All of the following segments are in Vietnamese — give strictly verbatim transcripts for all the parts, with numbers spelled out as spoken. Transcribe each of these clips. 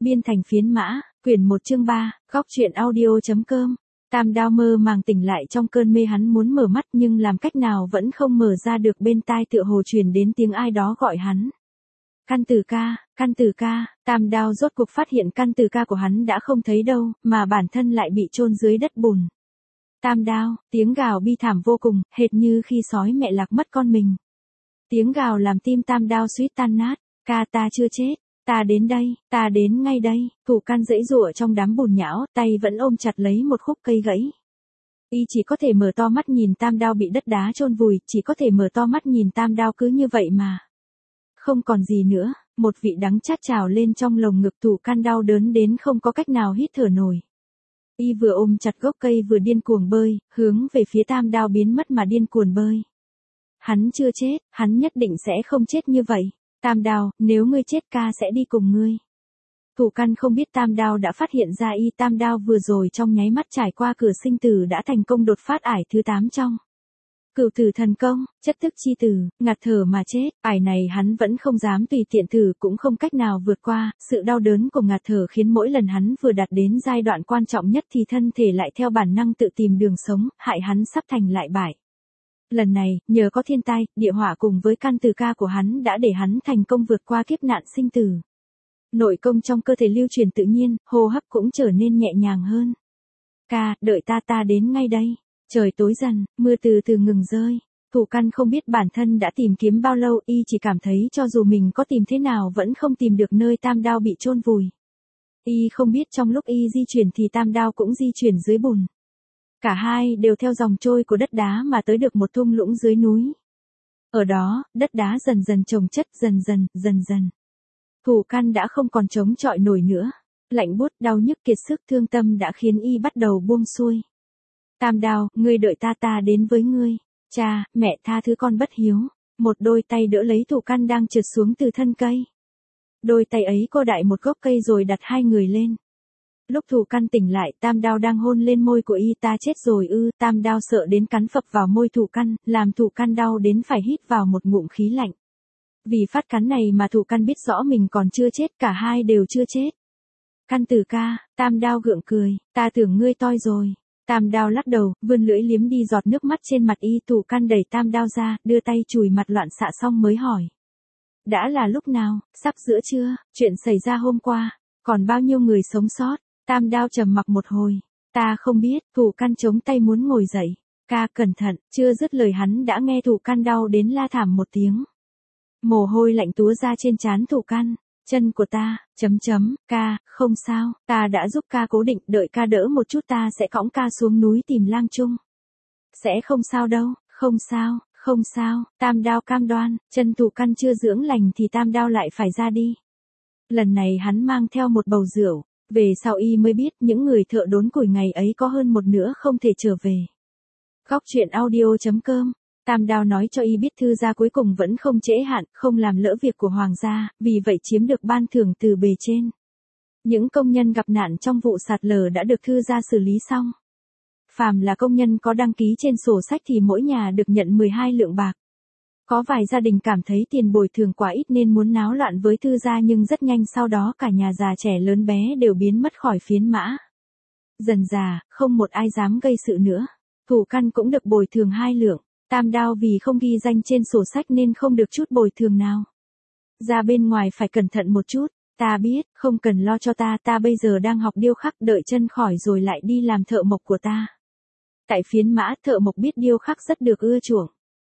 Biên thành phiến mã, quyển một chương ba, góc truyện audio.com. Tam Đao mơ màng tỉnh lại trong cơn mê, hắn muốn mở mắt nhưng làm cách nào vẫn không mở ra được, bên tai tựa hồ truyền đến tiếng ai đó gọi hắn. Căn Tử ca, Căn Tử ca, Tam Đao rốt cuộc phát hiện Căn Tử ca của hắn đã không thấy đâu, mà bản thân lại bị chôn dưới đất bùn. Tam Đao, tiếng gào bi thảm vô cùng, hệt như khi sói mẹ lạc mất con mình. Tiếng gào làm tim Tam Đao suýt tan nát, ca ta chưa chết. Ta đến đây, ta đến ngay đây. Thủ Căn giãy giụa trong đám bùn nhão, tay vẫn ôm chặt lấy một khúc cây gãy. Y chỉ có thể mở to mắt nhìn Tam Đao bị đất đá chôn vùi, chỉ có thể mở to mắt nhìn Tam Đao cứ như vậy mà không còn gì nữa. Một vị đắng chát trào lên trong lồng ngực, Thủ Căn đau đớn đến không có cách nào hít thở nổi. Y vừa ôm chặt gốc cây vừa điên cuồng bơi, hướng về phía Tam Đao biến mất mà điên cuồng bơi. Hắn chưa chết, hắn nhất định sẽ không chết như vậy. Tam Đao, nếu ngươi chết ca sẽ đi cùng ngươi. Thủ Căn không biết Tam Đao đã phát hiện ra y. Tam Đao vừa rồi trong nháy mắt trải qua cửa sinh tử đã thành công đột phát ải thứ tám trong Cửu Tử Thần Công, chất tức chi tử, ngạt thở mà chết. Ải này hắn vẫn không dám tùy tiện thử, cũng không cách nào vượt qua. Sự đau đớn của ngạt thở khiến mỗi lần hắn vừa đạt đến giai đoạn quan trọng nhất thì thân thể lại theo bản năng tự tìm đường sống, hại hắn sắp thành lại bại. Lần này, nhờ có thiên tai, địa hỏa cùng với Căn Tử ca của hắn đã để hắn thành công vượt qua kiếp nạn sinh tử. Nội công trong cơ thể lưu truyền tự nhiên, hô hấp cũng trở nên nhẹ nhàng hơn. Ca, đợi ta ta đến ngay đây. Trời tối dần, mưa từ từ ngừng rơi. Thủ Căn không biết bản thân đã tìm kiếm bao lâu, y chỉ cảm thấy cho dù mình có tìm thế nào vẫn không tìm được nơi Tam Đao bị chôn vùi. Y không biết trong lúc y di chuyển thì Tam Đao cũng di chuyển dưới bùn. Cả hai đều theo dòng trôi của đất đá mà tới được một thung lũng dưới núi. Ở đó, đất đá dần dần chồng chất, dần dần, dần dần. Thủ Căn đã không còn chống chọi nổi nữa. Lạnh buốt, đau nhức, kiệt sức, thương tâm đã khiến y bắt đầu buông xuôi. Tam Đao, ngươi đợi ta ta đến với ngươi. Cha, mẹ tha thứ con bất hiếu. Một đôi tay đỡ lấy Thủ Căn đang trượt xuống từ thân cây. Đôi tay ấy cô đại một gốc cây rồi đặt hai người lên. Lúc Thủ Căn tỉnh lại, Tam Đao đang hôn lên môi của y. Ta chết rồi ư? Tam Đao sợ đến cắn phập vào môi Thủ Căn, làm Thủ Căn đau đến phải hít vào một ngụm khí lạnh. Vì phát cắn này mà Thủ Căn biết rõ mình còn chưa chết, cả hai đều chưa chết. Căn Tử ca, Tam Đao gượng cười, ta tưởng ngươi toi rồi. Tam Đao lắc đầu, vươn lưỡi liếm đi giọt nước mắt trên mặt y. Thủ Căn đẩy Tam Đao ra, đưa tay chùi mặt loạn xạ xong mới hỏi. Đã là lúc nào, sắp giữa trưa, chuyện xảy ra hôm qua, còn bao nhiêu người sống sót? Tam Đao trầm mặc một hồi. Ta không biết. Thủ Căn chống tay muốn ngồi dậy. Ca cẩn thận. Chưa dứt lời hắn đã nghe Thủ Căn đau đến la thảm một tiếng. Mồ hôi lạnh túa ra trên trán Thủ Căn. Chân của ta, chấm chấm, ca, không sao, ta đã giúp ca cố định, đợi ca đỡ một chút ta sẽ cõng ca xuống núi tìm Lang Trung. Sẽ không sao đâu, không sao, không sao. Tam Đao cam đoan. Chân Thủ Căn chưa dưỡng lành thì Tam Đao lại phải ra đi. Lần này hắn mang theo một bầu rượu. Về sau y mới biết những người thợ đốn củi ngày ấy có hơn một nửa không thể trở về. Góc truyện audio.com. Tam Đao nói cho y biết thư gia cuối cùng vẫn không trễ hạn, không làm lỡ việc của hoàng gia, vì vậy chiếm được ban thưởng từ bề trên. Những công nhân gặp nạn trong vụ sạt lở đã được thư gia xử lý xong. Phàm là công nhân có đăng ký trên sổ sách thì mỗi nhà được nhận mười hai lượng bạc. Có vài gia đình cảm thấy tiền bồi thường quá ít nên muốn náo loạn với thư gia, nhưng rất nhanh sau đó cả nhà già trẻ lớn bé đều biến mất khỏi phiến mã. Dần dà, không một ai dám gây sự nữa. Thủ Căn cũng được bồi thường hai lượng. Tam Đao vì không ghi danh trên sổ sách nên không được chút bồi thường nào. Ra bên ngoài phải cẩn thận một chút. Ta biết, không cần lo cho ta, ta bây giờ đang học điêu khắc, đợi chân khỏi rồi lại đi làm thợ mộc của ta. Tại phiến mã, thợ mộc biết điêu khắc rất được ưa chuộng.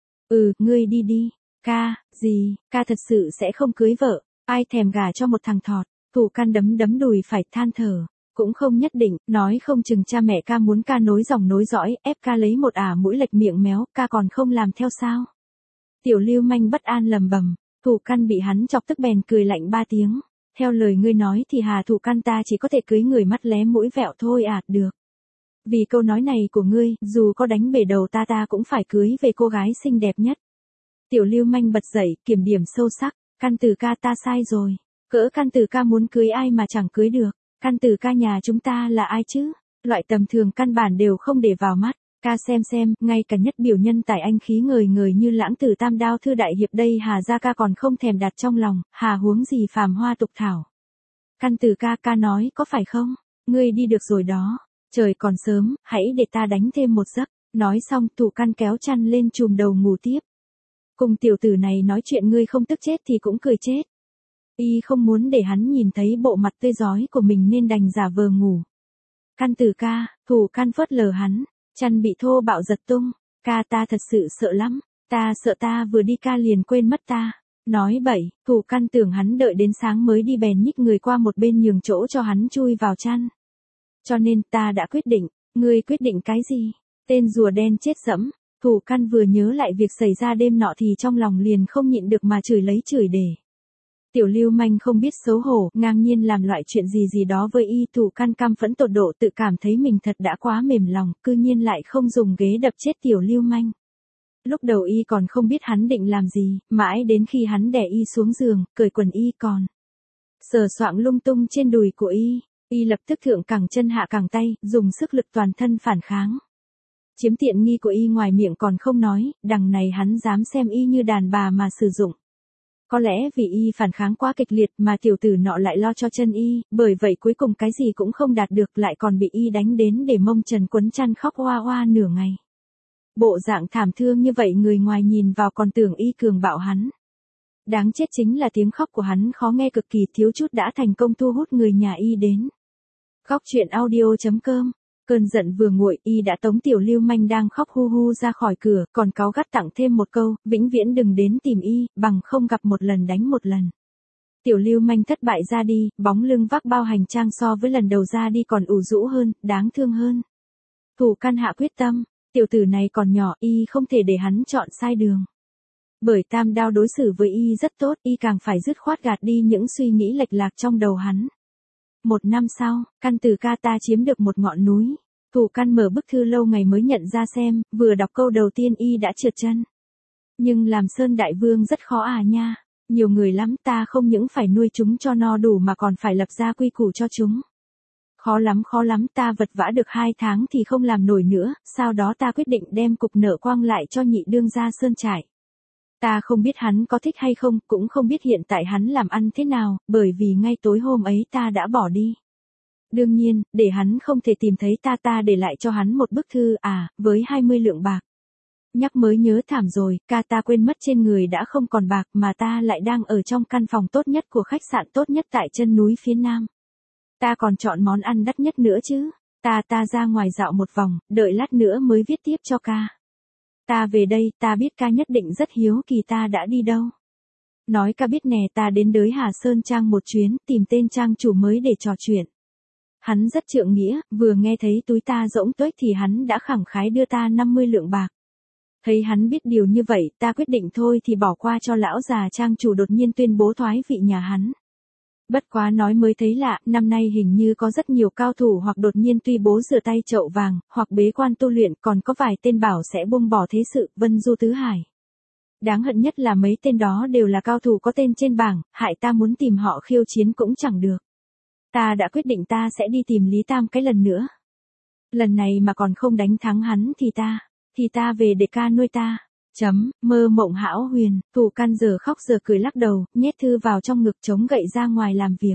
Ừ, ngươi đi đi. Ca, gì, ca thật sự sẽ không cưới vợ, ai thèm gả cho một thằng thọt. Thủ Căn đấm đấm đùi phải than thở. Cũng không nhất định, nói không chừng cha mẹ ca muốn ca nối dòng nối dõi, ép ca lấy một ả mũi lệch miệng méo, ca còn không làm theo sao? Tiểu Lưu Manh bất an lầm bầm. Thủ Căn bị hắn chọc tức bèn cười lạnh ba tiếng. Theo lời ngươi nói thì Hà Thủ Căn ta chỉ có thể cưới người mắt lé mũi vẹo thôi à, được. Vì câu nói này của ngươi, dù có đánh bể đầu ta ta cũng phải cưới về cô gái xinh đẹp nhất. Tiểu Lưu Manh bật dậy, kiểm điểm sâu sắc. Căn Tử ca ta sai rồi. Cỡ Căn Tử ca muốn cưới ai mà chẳng cưới được. Căn Tử ca nhà chúng ta là ai chứ? Loại tầm thường căn bản đều không để vào mắt. Ca xem xem, ngay cả nhất biểu nhân tài anh khí ngời ngời như Lãng Tử Tam Đao thư đại hiệp đây Hà gia ca còn không thèm đặt trong lòng, hà huống gì phàm hoa tục thảo. Căn Tử ca, ca nói có phải không? Ngươi đi được rồi đó. Trời còn sớm, hãy để ta đánh thêm một giấc. Nói xong Thủ Căn kéo chăn lên chùm đầu ngủ tiếp. Cùng tiểu tử này nói chuyện ngươi không tức chết thì cũng cười chết. Y không muốn để hắn nhìn thấy bộ mặt tươi rói của mình nên đành giả vờ ngủ. Căn Tử ca, Thủ Căn phớt lờ hắn, chăn bị thô bạo giật tung. Ca, ta thật sự sợ lắm, ta sợ ta vừa đi ca liền quên mất ta. Nói bậy, Thủ Căn tưởng hắn đợi đến sáng mới đi bèn nhích người qua một bên nhường chỗ cho hắn chui vào chăn. Cho nên ta đã quyết định. Ngươi quyết định cái gì? Tên rùa đen chết dẫm. Thủ Căn vừa nhớ lại việc xảy ra đêm nọ thì trong lòng liền không nhịn được mà chửi lấy chửi để. Tiểu lưu manh không biết xấu hổ, ngang nhiên làm loại chuyện gì gì đó với y. Thủ Căn căm phẫn tột độ, tự cảm thấy mình thật đã quá mềm lòng, cư nhiên lại không dùng ghế đập chết tiểu lưu manh. Lúc đầu y còn không biết hắn định làm gì, mãi đến khi hắn đè y xuống giường, cởi quần y còn sờ soạng lung tung trên đùi của y, y lập tức thượng cẳng chân hạ cẳng tay, dùng sức lực toàn thân phản kháng. Chiếm tiện nghi của y ngoài miệng còn không nói, đằng này hắn dám xem y như đàn bà mà sử dụng. Có lẽ vì y phản kháng quá kịch liệt mà tiểu tử nọ lại lo cho chân y, bởi vậy cuối cùng cái gì cũng không đạt được, lại còn bị y đánh đến để mông trần quấn chăn khóc oa oa nửa ngày. Bộ dạng thảm thương như vậy người ngoài nhìn vào còn tưởng y cường bạo hắn. Đáng chết chính là tiếng khóc của hắn khó nghe cực kỳ, thiếu chút đã thành công thu hút người nhà y đến. Góc truyện audio chấm com. Cơn giận vừa nguội, y đã tống tiểu lưu manh đang khóc hu hu ra khỏi cửa, còn cáu gắt tặng thêm một câu, vĩnh viễn đừng đến tìm y, bằng không gặp một lần đánh một lần. Tiểu lưu manh thất bại ra đi, bóng lưng vác bao hành trang so với lần đầu ra đi còn ủ rũ hơn, đáng thương hơn. Thủ Căn hạ quyết tâm, tiểu tử này còn nhỏ, y không thể để hắn chọn sai đường. Bởi Tam Đao đối xử với y rất tốt, y càng phải dứt khoát gạt đi những suy nghĩ lệch lạc trong đầu hắn. Một năm sau, Căn Tử ca, ta chiếm được một ngọn núi. Thủ Căn mở bức thư lâu ngày mới nhận ra xem, vừa đọc câu đầu tiên y đã trượt chân. Nhưng làm Sơn Đại Vương rất khó à nha, nhiều người lắm, ta không những phải nuôi chúng cho no đủ mà còn phải lập ra quy củ cho chúng. Khó lắm khó lắm, ta vật vã được hai tháng thì không làm nổi nữa, sau đó ta quyết định đem cục nợ quang lại cho nhị đương gia Sơn Trại. Ta không biết hắn có thích hay không, cũng không biết hiện tại hắn làm ăn thế nào, bởi vì ngay tối hôm ấy ta đã bỏ đi. Đương nhiên, để hắn không thể tìm thấy ta ta để lại cho hắn một bức thư à, với hai mươi lượng bạc. Nhắc mới nhớ thảm rồi, ca, ta quên mất trên người đã không còn bạc mà ta lại đang ở trong căn phòng tốt nhất của khách sạn tốt nhất tại chân núi phía nam. Ta còn chọn món ăn đắt nhất nữa chứ. Ta ta ra ngoài dạo một vòng, đợi lát nữa mới viết tiếp cho ca. Ta về đây, ta biết ca nhất định rất hiếu kỳ ta đã đi đâu. Nói ca biết nè, ta đến đới Hà Sơn Trang một chuyến, tìm tên trang chủ mới để trò chuyện. Hắn rất trượng nghĩa, vừa nghe thấy túi ta rỗng tuếch thì hắn đã khẳng khái đưa ta năm mươi lượng bạc. Thấy hắn biết điều như vậy, ta quyết định thôi thì bỏ qua cho lão già trang chủ đột nhiên tuyên bố thoái vị nhà hắn. Bất quá nói mới thấy lạ, năm nay hình như có rất nhiều cao thủ hoặc đột nhiên tuy bố rửa tay chậu vàng, hoặc bế quan tu luyện, còn có vài tên bảo sẽ buông bỏ thế sự, vân du tứ hải. Đáng hận nhất là mấy tên đó đều là cao thủ có tên trên bảng, hại ta muốn tìm họ khiêu chiến cũng chẳng được. Ta đã quyết định ta sẽ đi tìm Lý Tam cái lần nữa. Lần này mà còn không đánh thắng hắn thì ta, thì ta về để ca nuôi ta. Chấm, mơ mộng hão huyền, Thủ Căn giờ khóc giờ cười lắc đầu, nhét thư vào trong ngực chống gậy ra ngoài làm việc.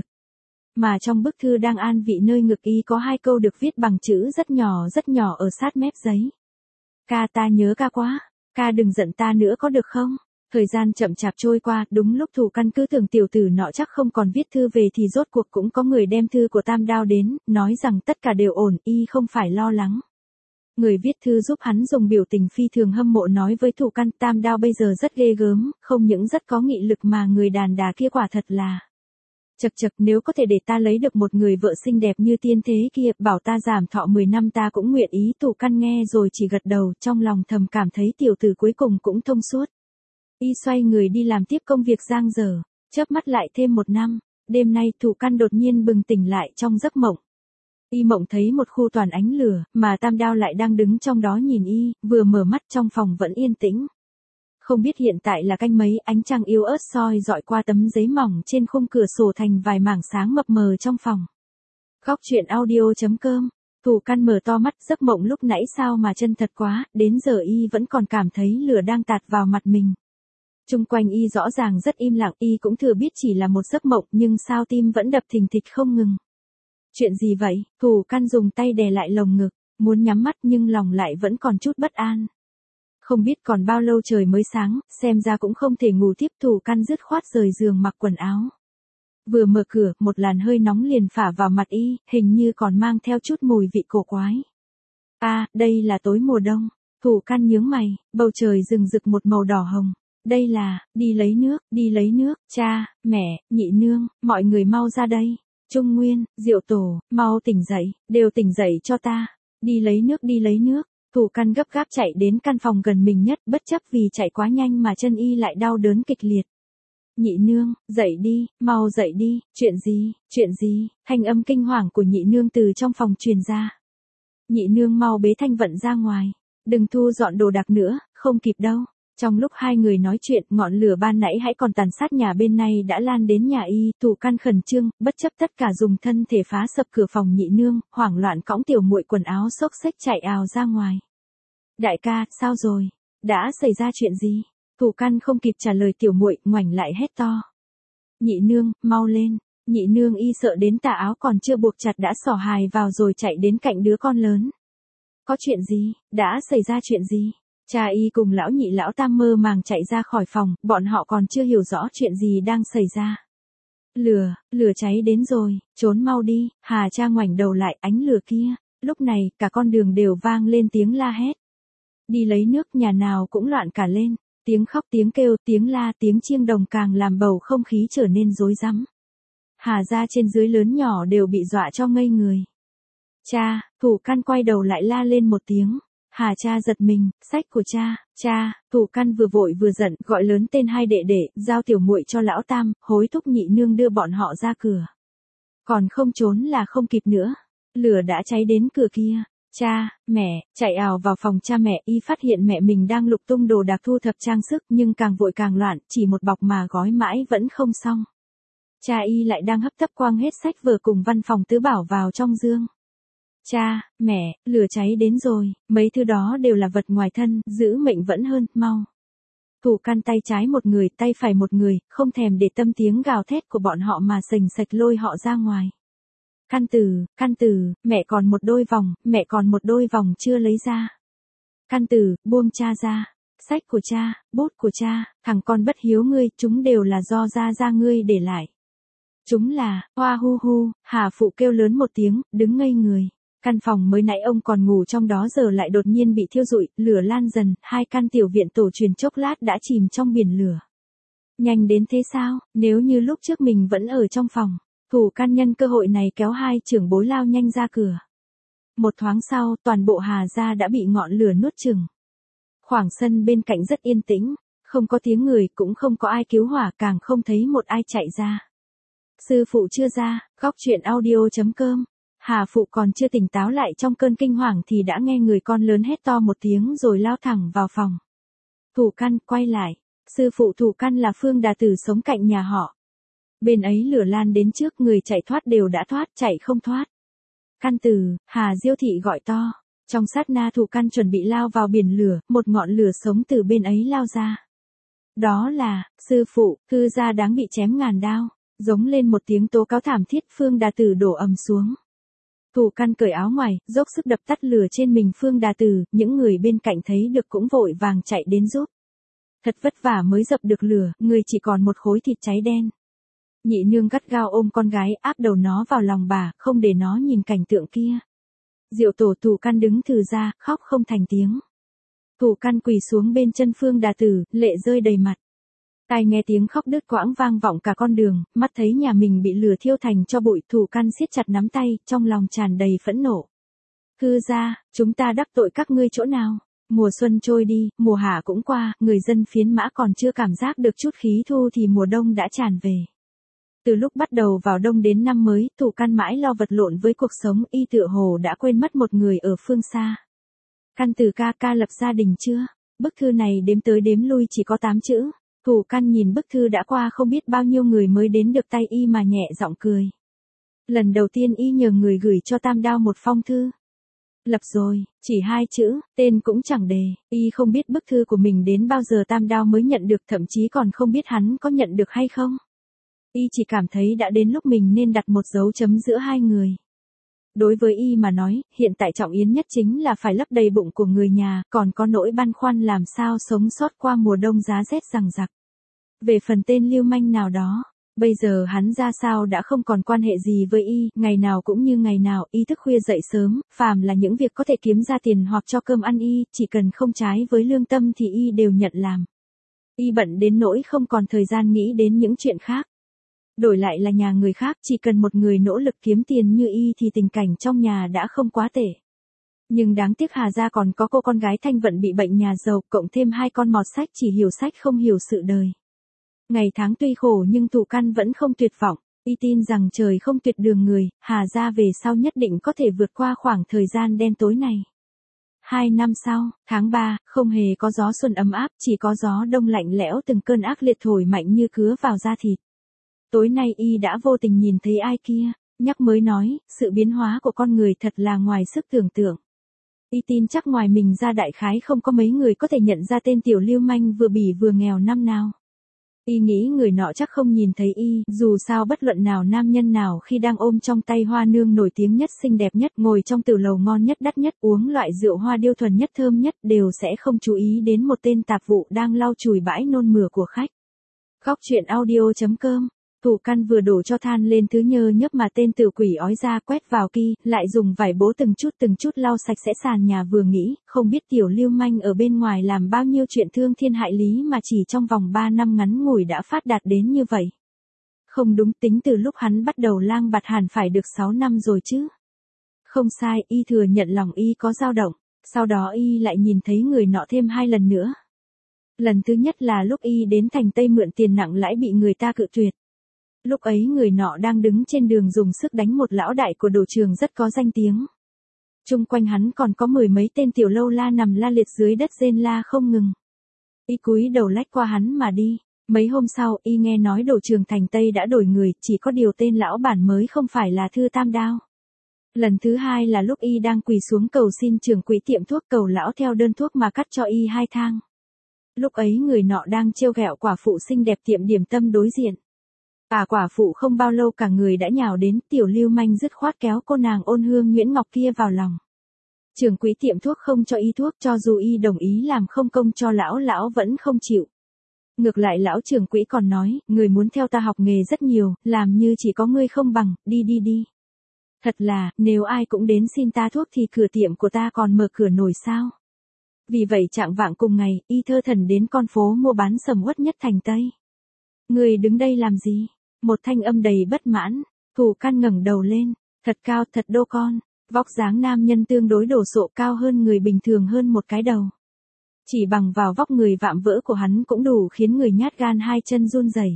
Mà trong bức thư đang an vị nơi ngực y có hai câu được viết bằng chữ rất nhỏ rất nhỏ ở sát mép giấy. Ca, ta nhớ ca quá, ca đừng giận ta nữa có được không? Thời gian chậm chạp trôi qua, đúng lúc Thủ Căn cứ tưởng tiểu tử nọ chắc không còn viết thư về thì rốt cuộc cũng có người đem thư của Tam Đao đến, nói rằng tất cả đều ổn, y không phải lo lắng. Người viết thư giúp hắn dùng biểu tình phi thường hâm mộ nói với Thủ Căn, Tam Đao bây giờ rất ghê gớm, không những rất có nghị lực mà người đàn đà kia quả thật là. Chật chật, nếu có thể để ta lấy được một người vợ xinh đẹp như tiên thế kia, bảo ta giảm thọ mười năm ta cũng nguyện ý. Thủ Căn nghe rồi chỉ gật đầu, trong lòng thầm cảm thấy tiểu tử cuối cùng cũng thông suốt. Y xoay người đi làm tiếp công việc giang dở, chớp mắt lại thêm một năm, đêm nay Thủ Căn đột nhiên bừng tỉnh lại trong giấc mộng. Y mộng thấy một khu toàn ánh lửa, mà Tam Đao lại đang đứng trong đó nhìn y, vừa mở mắt trong phòng vẫn yên tĩnh. Không biết hiện tại là canh mấy, ánh trăng yếu ớt soi dọi qua tấm giấy mỏng trên khung cửa sổ thành vài mảng sáng mập mờ trong phòng. Góc truyện audio chấm com. Thủ Căn mở to mắt, giấc mộng lúc nãy sao mà chân thật quá, đến giờ y vẫn còn cảm thấy lửa đang tạt vào mặt mình. Chung quanh y rõ ràng rất im lặng, y cũng thừa biết chỉ là một giấc mộng nhưng sao tim vẫn đập thình thịch không ngừng. Chuyện gì vậy? Thủ Căn dùng tay đè lại lồng ngực, muốn nhắm mắt nhưng lòng lại vẫn còn chút bất an. Không biết còn bao lâu trời mới sáng, xem ra cũng không thể ngủ tiếp. Thủ Căn dứt khoát rời giường mặc quần áo. Vừa mở cửa, một làn hơi nóng liền phả vào mặt y, hình như còn mang theo chút mùi vị cổ quái. A, à, đây là tối mùa đông. Thủ Căn nhướng mày, bầu trời rừng rực một màu đỏ hồng. Đây là, đi lấy nước, đi lấy nước, cha, mẹ, nhị nương, mọi người mau ra đây. Trung Nguyên, Diệu Tổ, mau tỉnh dậy, đều tỉnh dậy cho ta. Đi lấy nước, đi lấy nước. Thủ Căn gấp gáp chạy đến căn phòng gần mình nhất, bất chấp vì chạy quá nhanh mà chân y lại đau đớn kịch liệt. Nhị nương, dậy đi, mau dậy đi, chuyện gì, chuyện gì, thanh âm kinh hoàng của nhị nương từ trong phòng truyền ra. Nhị nương mau bế Thanh Vận ra ngoài, đừng thu dọn đồ đạc nữa, không kịp đâu. Trong lúc hai người nói chuyện, ngọn lửa ban nãy hãy còn tàn sát nhà bên này đã lan đến nhà y. Thủ Căn khẩn trương, bất chấp tất cả dùng thân thể phá sập cửa phòng nhị nương, hoảng loạn cõng tiểu muội quần áo xốc xếch chạy ào ra ngoài. Đại ca, sao rồi? Đã xảy ra chuyện gì? Thủ Căn không kịp trả lời tiểu muội, ngoảnh lại hét to. Nhị nương, mau lên. Nhị nương y sợ đến tà áo còn chưa buộc chặt đã xỏ hài vào rồi chạy đến cạnh đứa con lớn. Có chuyện gì? Đã xảy ra chuyện gì? Cha y cùng lão nhị lão tam mơ màng chạy ra khỏi phòng, bọn họ còn chưa hiểu rõ chuyện gì đang xảy ra. Lửa, lửa cháy đến rồi, trốn mau đi. Hà cha ngoảnh đầu lại, ánh lửa kia. Lúc này, cả con đường đều vang lên tiếng la hét. Đi lấy nước, nhà nào cũng loạn cả lên. Tiếng khóc, tiếng kêu, tiếng la, tiếng chiêng đồng càng làm bầu không khí trở nên rối rắm. Hà gia trên dưới lớn nhỏ đều bị dọa cho ngây người. Cha, Thủ Căn quay đầu lại la lên một tiếng. Hà cha giật mình, sách của cha, cha. Thủ Căn vừa vội vừa giận, gọi lớn tên hai đệ đệ, giao tiểu muội cho lão tam, hối thúc nhị nương đưa bọn họ ra cửa. Còn không trốn là không kịp nữa. Lửa đã cháy đến cửa kia. Cha, mẹ, chạy ào vào phòng cha mẹ, y phát hiện mẹ mình đang lục tung đồ đạc thu thập trang sức, nhưng càng vội càng loạn, chỉ một bọc mà gói mãi vẫn không xong. Cha y lại đang hấp tấp quăng hết sách vở cùng văn phòng tứ bảo vào trong giường. Cha, mẹ, lửa cháy đến rồi, mấy thứ đó đều là vật ngoài thân, giữ mệnh vẫn hơn, mau. Thủ Căn tay trái một người, tay phải một người, không thèm để tâm tiếng gào thét của bọn họ mà sành sạch lôi họ ra ngoài. Căn Tử, Căn Tử, mẹ còn một đôi vòng, mẹ còn một đôi vòng chưa lấy ra. Căn Tử, buông cha ra. Sách của cha, bút của cha, thằng con bất hiếu ngươi, chúng đều là do gia gia ngươi để lại. Chúng là, hoa hu hu, Hà phụ kêu lớn một tiếng, đứng ngây người. Căn phòng mới nãy ông còn ngủ trong đó giờ lại đột nhiên bị thiêu rụi, lửa lan dần, hai căn tiểu viện tổ truyền chốc lát đã chìm trong biển lửa. Nhanh đến thế sao, nếu như lúc trước mình vẫn ở trong phòng. Thủ Căn nhân cơ hội này kéo hai trưởng bối lao nhanh ra cửa. Một thoáng sau, toàn bộ Hà gia đã bị ngọn lửa nuốt chửng. Khoảng sân bên cạnh rất yên tĩnh, không có tiếng người, cũng không có ai cứu hỏa, càng không thấy một ai chạy ra. Sư phụ chưa ra, góc truyện audio chấm com. Hà phụ còn chưa tỉnh táo lại trong cơn kinh hoàng thì đã nghe người con lớn hét to một tiếng rồi lao thẳng vào phòng. Thủ Căn, quay lại. Sư phụ Thủ Căn là Phương Đà Tử sống cạnh nhà họ. Bên ấy lửa lan đến trước, người chạy thoát đều đã thoát, chạy không thoát. Căn Tử, Hà Diêu Thị gọi to. Trong sát na Thủ Căn chuẩn bị lao vào biển lửa, một ngọn lửa sống từ bên ấy lao ra. Đó là, sư phụ, Thư gia đáng bị chém ngàn đao. Giống lên một tiếng tố cáo thảm thiết, Phương Đà Tử đổ ầm xuống. Thủ Căn cởi áo ngoài, dốc sức đập tắt lửa trên mình Phương Đà Tử, những người bên cạnh thấy được cũng vội vàng chạy đến giúp. Thật vất vả mới dập được lửa, người chỉ còn một khối thịt cháy đen. Nhị nương gắt gao ôm con gái, áp đầu nó vào lòng bà, không để nó nhìn cảnh tượng kia. Diệu Tổ Thủ Căn đứng thừ ra, khóc không thành tiếng. Thủ Căn quỳ xuống bên chân Phương Đà Tử, lệ rơi đầy mặt. Tai nghe tiếng khóc đứt quãng vang vọng cả con đường, mắt thấy nhà mình bị lửa thiêu thành cho bụi, Thủ Căn siết chặt nắm tay, trong lòng tràn đầy phẫn nộ. Thư gia, chúng ta đắc tội các ngươi chỗ nào? Mùa xuân trôi đi, mùa hạ cũng qua, người dân Phiến Mã còn chưa cảm giác được chút khí thu thì mùa đông đã tràn về. Từ lúc bắt đầu vào đông đến năm mới, Thủ Căn mãi lo vật lộn với cuộc sống, y tựa hồ đã quên mất một người ở phương xa. Căn Tử ca ca lập gia đình chưa? Bức thư này đếm tới đếm lui chỉ có tám chữ. Thủ Căn nhìn bức thư đã qua không biết bao nhiêu người mới đến được tay y mà nhẹ giọng cười. Lần đầu tiên y nhờ người gửi cho Tam Đao một phong thư. Lập rồi, chỉ hai chữ, tên cũng chẳng đề, y không biết bức thư của mình đến bao giờ Tam Đao mới nhận được, thậm chí còn không biết hắn có nhận được hay không. Y chỉ cảm thấy đã đến lúc mình nên đặt một dấu chấm giữa hai người. Đối với y mà nói, hiện tại trọng yếu nhất chính là phải lấp đầy bụng của người nhà, còn có nỗi băn khoăn làm sao sống sót qua mùa đông giá rét giằng giặc. Về phần tên lưu manh nào đó, bây giờ hắn ra sao đã không còn quan hệ gì với y, ngày nào cũng như ngày nào, y thức khuya dậy sớm, phàm là những việc có thể kiếm ra tiền hoặc cho cơm ăn y, chỉ cần không trái với lương tâm thì y đều nhận làm. Y bận đến nỗi không còn thời gian nghĩ đến những chuyện khác. Đổi lại là nhà người khác, chỉ cần một người nỗ lực kiếm tiền như y thì tình cảnh trong nhà đã không quá tệ. Nhưng đáng tiếc Hà gia còn có cô con gái Thanh Vận bị bệnh nhà giàu, cộng thêm hai con mọt sách chỉ hiểu sách không hiểu sự đời. Ngày tháng tuy khổ nhưng Thủ Căn vẫn không tuyệt vọng, y tin rằng trời không tuyệt đường người, Hà gia về sau nhất định có thể vượt qua khoảng thời gian đen tối này. Hai năm sau, tháng ba, không hề có gió xuân ấm áp, chỉ có gió đông lạnh lẽo từng cơn ác liệt thổi mạnh như cứa vào da thịt. Tối nay y đã vô tình nhìn thấy ai kia, nhắc mới nói, sự biến hóa của con người thật là ngoài sức tưởng tượng. Y tin chắc ngoài mình ra đại khái không có mấy người có thể nhận ra tên tiểu lưu manh vừa bỉ vừa nghèo năm nào. Y nghĩ người nọ chắc không nhìn thấy y, dù sao bất luận nào nam nhân nào khi đang ôm trong tay hoa nương nổi tiếng nhất xinh đẹp nhất, ngồi trong tử lầu ngon nhất đắt nhất, uống loại rượu hoa điêu thuần nhất thơm nhất, đều sẽ không chú ý đến một tên tạp vụ đang lau chùi bãi nôn mửa của khách. Góc truyện audio chấm com. Thủ Căn vừa đổ cho than lên thứ nhơ nhớp mà tên tử quỷ ói ra, quét vào ki, lại dùng vải bố từng chút từng chút lau sạch sẽ sàn nhà, vừa nghĩ, không biết tiểu lưu manh ở bên ngoài làm bao nhiêu chuyện thương thiên hại lý mà chỉ trong vòng ba năm ngắn ngủi đã phát đạt đến như vậy. Không đúng, tính từ lúc hắn bắt đầu lang bạt hẳn phải được sáu năm rồi chứ. Không sai, y thừa nhận lòng y có dao động, sau đó y lại nhìn thấy người nọ thêm hai lần nữa. Lần thứ nhất là lúc y đến thành Tây mượn tiền nặng lãi bị người ta cự tuyệt. Lúc ấy người nọ đang đứng trên đường dùng sức đánh một lão đại của đồ trường rất có danh tiếng. Chung quanh hắn còn có mười mấy tên tiểu lâu la nằm la liệt dưới đất rên la không ngừng. Y cúi đầu lách qua hắn mà đi. Mấy hôm sau, y nghe nói đồ trường thành Tây đã đổi người, chỉ có điều tên lão bản mới không phải là Thư Tam Đao. Lần thứ hai là lúc y đang quỳ xuống cầu xin trưởng quỹ tiệm thuốc, cầu lão theo đơn thuốc mà cắt cho y hai thang. Lúc ấy người nọ đang trêu ghẹo quả phụ xinh đẹp tiệm điểm tâm đối diện. À, quả phụ không bao lâu cả người đã nhào đến, tiểu lưu manh dứt khoát kéo cô nàng ôn hương Nguyễn Ngọc kia vào lòng. Trưởng quỹ tiệm thuốc không cho y thuốc, cho dù y đồng ý làm không công cho lão, lão vẫn không chịu. Ngược lại lão trưởng quỹ còn nói, người muốn theo ta học nghề rất nhiều, làm như chỉ có ngươi không bằng, đi đi đi. Thật là, nếu ai cũng đến xin ta thuốc thì cửa tiệm của ta còn mở cửa nổi sao. Vì vậy trạng vạng cùng ngày, y thơ thần đến con phố mua bán sầm uất nhất thành Tây. Người đứng đây làm gì? Một thanh âm đầy bất mãn. Thủ Căn ngẩng đầu lên, thật cao, thật đô con, vóc dáng nam nhân tương đối đồ sộ, cao hơn người bình thường hơn một cái đầu. Chỉ bằng vào vóc người vạm vỡ của hắn cũng đủ khiến người nhát gan hai chân run rẩy.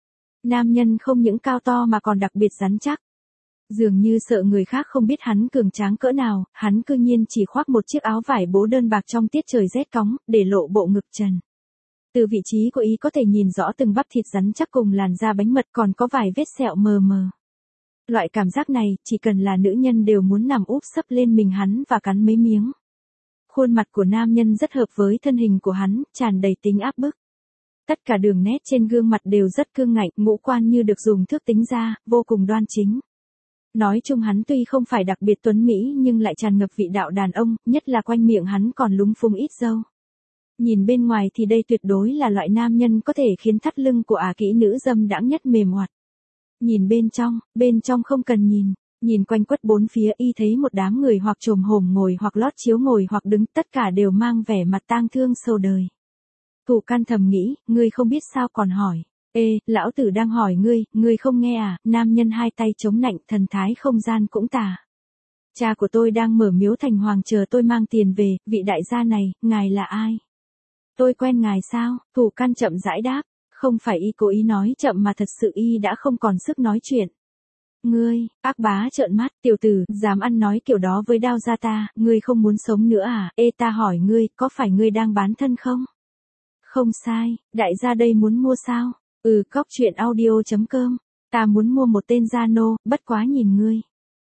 Nam nhân không những cao to mà còn đặc biệt rắn chắc. Dường như sợ người khác không biết hắn cường tráng cỡ nào, hắn cư nhiên chỉ khoác một chiếc áo vải bố đơn bạc trong tiết trời rét cóng, để lộ bộ ngực trần. Từ vị trí của y có thể nhìn rõ từng bắp thịt rắn chắc cùng làn da bánh mật, còn có vài vết sẹo mờ mờ. Loại cảm giác này, chỉ cần là nữ nhân đều muốn nằm úp sấp lên mình hắn và cắn mấy miếng. Khuôn mặt của nam nhân rất hợp với thân hình của hắn, tràn đầy tính áp bức. Tất cả đường nét trên gương mặt đều rất cương ngạnh, ngũ quan như được dùng thước tính ra, vô cùng đoan chính. Nói chung hắn tuy không phải đặc biệt tuấn mỹ nhưng lại tràn ngập vị đạo đàn ông, nhất là quanh miệng hắn còn lúng phúng ít râu. Nhìn bên ngoài thì đây tuyệt đối là loại nam nhân có thể khiến thắt lưng của ả kỹ nữ dâm đãng nhất mềm hoạt. Nhìn bên trong, bên trong không cần nhìn, nhìn quanh quất bốn phía y thấy một đám người hoặc chồm hổm ngồi hoặc lót chiếu ngồi hoặc đứng, tất cả đều mang vẻ mặt tang thương sầu đời. Thủ Căn thầm nghĩ, ngươi không biết sao còn hỏi. Ê, lão tử đang hỏi ngươi, ngươi không nghe à? Nam nhân hai tay chống nạnh, thần thái không gian cũng tà. Cha của tôi đang mở miếu thành hoàng chờ tôi mang tiền về, vị đại gia này, ngài là ai? Tôi quen ngài sao? Thủ Căn chậm rãi đáp, không phải y cố ý nói chậm mà thật sự y đã không còn sức nói chuyện. Ngươi, ác bá trợn mắt, tiểu tử, dám ăn nói kiểu đó với Đao gia ta, ngươi không muốn sống nữa à? Ê, ta hỏi ngươi, có phải ngươi đang bán thân không? Không sai, đại gia đây muốn mua sao? Ừ, góc truyện audio chấm com, ta muốn mua một tên gia nô, bất quá nhìn ngươi.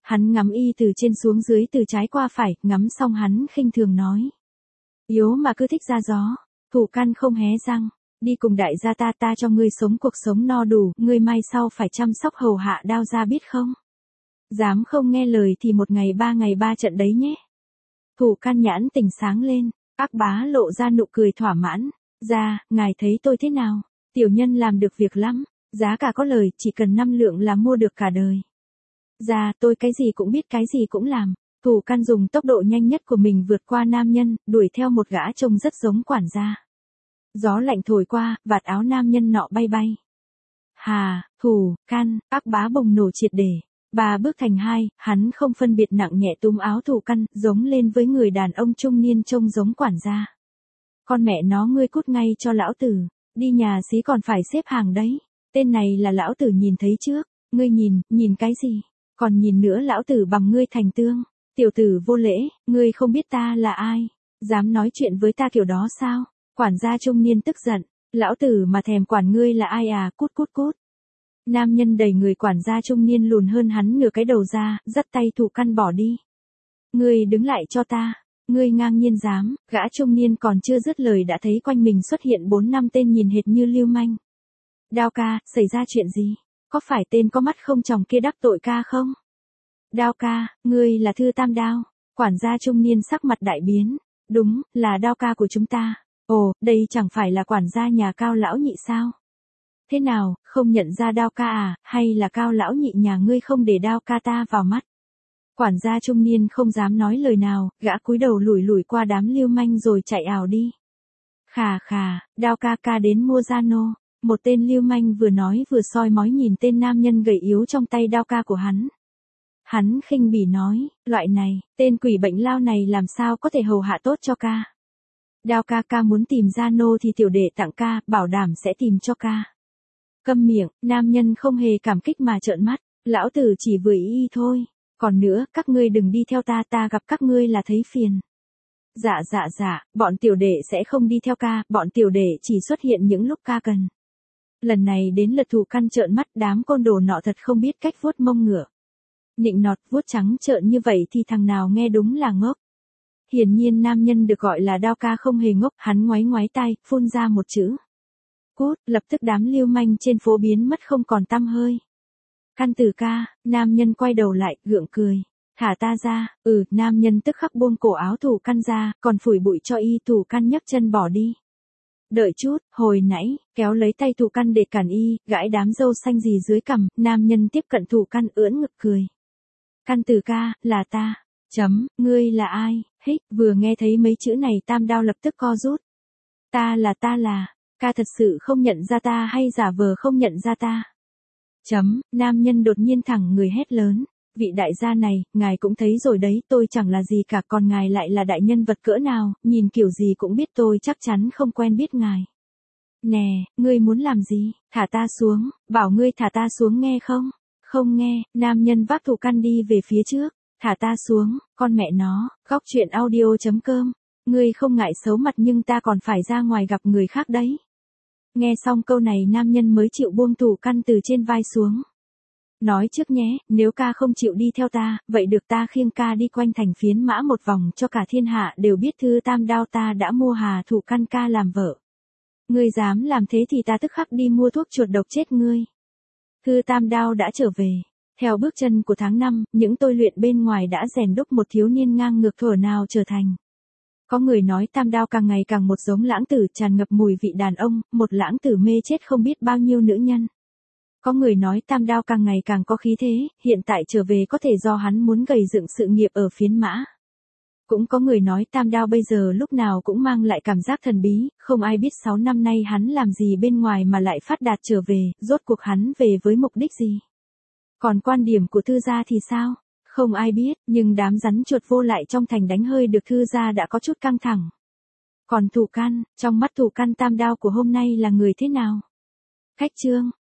Hắn ngắm y từ trên xuống dưới từ trái qua phải, ngắm xong hắn khinh thường nói. Yếu mà cứ thích ra gió, Thủ Căn không hé răng, đi cùng đại gia ta ta cho ngươi sống cuộc sống no đủ, ngươi mai sau phải chăm sóc hầu hạ Đao gia biết không? Dám không nghe lời thì một ngày ba ngày ba trận đấy nhé. Thủ Căn nhãn tỉnh sáng lên, Ác Bá lộ ra nụ cười thỏa mãn, ra, ngài thấy tôi thế nào? Tiểu nhân làm được việc lắm, giá cả có lời, chỉ cần năm lượng là mua được cả đời. Ra, tôi cái gì cũng biết cái gì cũng làm. Thủ Căn dùng tốc độ nhanh nhất của mình vượt qua nam nhân, đuổi theo một gã trông rất giống quản gia. Gió lạnh thổi qua, vạt áo nam nhân nọ bay bay. Hà, Thủ Căn, Ác Bá bùng nổ triệt để. Ba bước thành hai, hắn không phân biệt nặng nhẹ túm áo Thủ Căn, giống lên với người đàn ông trung niên trông giống quản gia. Con mẹ nó ngươi cút ngay cho lão tử, đi nhà xí còn phải xếp hàng đấy. Tên này là lão tử nhìn thấy trước, ngươi nhìn, nhìn cái gì? Còn nhìn nữa lão tử bằng ngươi thành tương. Tiểu tử vô lễ, ngươi không biết ta là ai, dám nói chuyện với ta kiểu đó sao? Quản gia trung niên tức giận, lão tử mà thèm quản ngươi là ai à, cút cút cút. Nam nhân đẩy người quản gia trung niên lùn hơn hắn nửa cái đầu ra, dắt tay Thủ Căn bỏ đi. Ngươi đứng lại cho ta, ngươi ngang nhiên dám, gã trung niên còn chưa dứt lời đã thấy quanh mình xuất hiện bốn năm tên nhìn hệt như lưu manh. Đao ca, xảy ra chuyện gì? Có phải tên có mắt không tròng kia đắc tội ca không? Đao ca, ngươi là Thư Tam Đao. Quản gia trung niên sắc mặt đại biến. Đúng, là Đao ca của chúng ta. Ồ, đây chẳng phải là quản gia nhà Cao lão nhị sao? Thế nào, không nhận ra Đao ca à, hay là Cao lão nhị nhà ngươi không để Đao ca ta vào mắt? Quản gia trung niên không dám nói lời nào, gã cúi đầu lủi lủi qua đám lưu manh rồi chạy ảo đi. Khà khà, Đao ca ca đến mua gia nô. Một tên lưu manh vừa nói vừa soi mói nhìn tên nam nhân gầy yếu trong tay Đao ca của hắn. Hắn khinh bỉ nói, loại này, tên quỷ bệnh lao này làm sao có thể hầu hạ tốt cho ca. Đao ca ca muốn tìm gia nô thì tiểu đệ tặng ca, bảo đảm sẽ tìm cho ca. Câm miệng, nam nhân không hề cảm kích mà trợn mắt, lão tử chỉ vừa ý y thôi. Còn nữa, các ngươi đừng đi theo ta, ta gặp các ngươi là thấy phiền. Dạ dạ dạ, bọn tiểu đệ sẽ không đi theo ca, bọn tiểu đệ chỉ xuất hiện những lúc ca cần. Lần này đến lượt Thủ Căn trợn mắt, đám côn đồ nọ thật không biết cách vuốt mông ngựa. Nịnh nọt vuốt trắng trợn như vậy thì thằng nào nghe đúng là ngốc. Hiển nhiên nam nhân được gọi là Đao ca không hề ngốc, hắn ngoáy ngoáy tai, phun ra một chữ. Cút, lập tức đám lưu manh trên phố biến mất không còn tăm hơi. Căn tử ca, nam nhân quay đầu lại, gượng cười. Thả ta ra, ừ, nam nhân tức khắc buông cổ áo Thủ Căn ra, còn phủi bụi cho y. Thủ Căn nhấc chân bỏ đi. Đợi chút, hồi nãy, kéo lấy tay Thủ Căn để cản y, gãi đám râu xanh gì dưới cằm, nam nhân tiếp cận Thủ Căn ưỡn ngực cười. Căn tử ca, là ta. Chấm, ngươi là ai? Hích, vừa nghe thấy mấy chữ này Tam Đao lập tức co rút. Ta là ta là, ca thật sự không nhận ra ta hay giả vờ không nhận ra ta? Chấm, nam nhân đột nhiên thẳng người hét lớn. Vị đại gia này, ngài cũng thấy rồi đấy, tôi chẳng là gì cả, còn ngài lại là đại nhân vật cỡ nào, nhìn kiểu gì cũng biết tôi chắc chắn không quen biết ngài. Nè, ngươi muốn làm gì? Thả ta xuống, bảo ngươi thả ta xuống nghe không? Không nghe, nam nhân vác Thủ Căn đi về phía trước. Thả ta xuống, con mẹ nó, góc truyện audio chấm com. Ngươi không ngại xấu mặt nhưng ta còn phải ra ngoài gặp người khác đấy. Nghe xong câu này nam nhân mới chịu buông Thủ Căn từ trên vai xuống. Nói trước nhé, nếu ca không chịu đi theo ta, vậy được ta khiêng ca đi quanh thành Phiến Mã một vòng cho cả thiên hạ đều biết Thư Tam Đao ta đã mua Hà Thủ Căn ca làm vợ. Ngươi dám làm thế thì ta tức khắc đi mua thuốc chuột độc chết ngươi. Thư Tam Đao đã trở về. Theo bước chân của tháng năm, những tôi luyện bên ngoài đã rèn đúc một thiếu niên ngang ngược thuở nào trở thành. Có người nói Tam Đao càng ngày càng một giống lãng tử tràn ngập mùi vị đàn ông, một lãng tử mê chết không biết bao nhiêu nữ nhân. Có người nói Tam Đao càng ngày càng có khí thế, hiện tại trở về có thể do hắn muốn gầy dựng sự nghiệp ở Phiến Mã. Cũng có người nói Tam Đao bây giờ lúc nào cũng mang lại cảm giác thần bí, không ai biết sáu năm nay hắn làm gì bên ngoài mà lại phát đạt trở về, rốt cuộc hắn về với mục đích gì. Còn quan điểm của Thư gia thì sao? Không ai biết, nhưng đám rắn chuột vô lại trong thành đánh hơi được Thư gia đã có chút căng thẳng. Còn Thủ Căn, trong mắt Thủ Căn Tam Đao của hôm nay là người thế nào? Khách chương.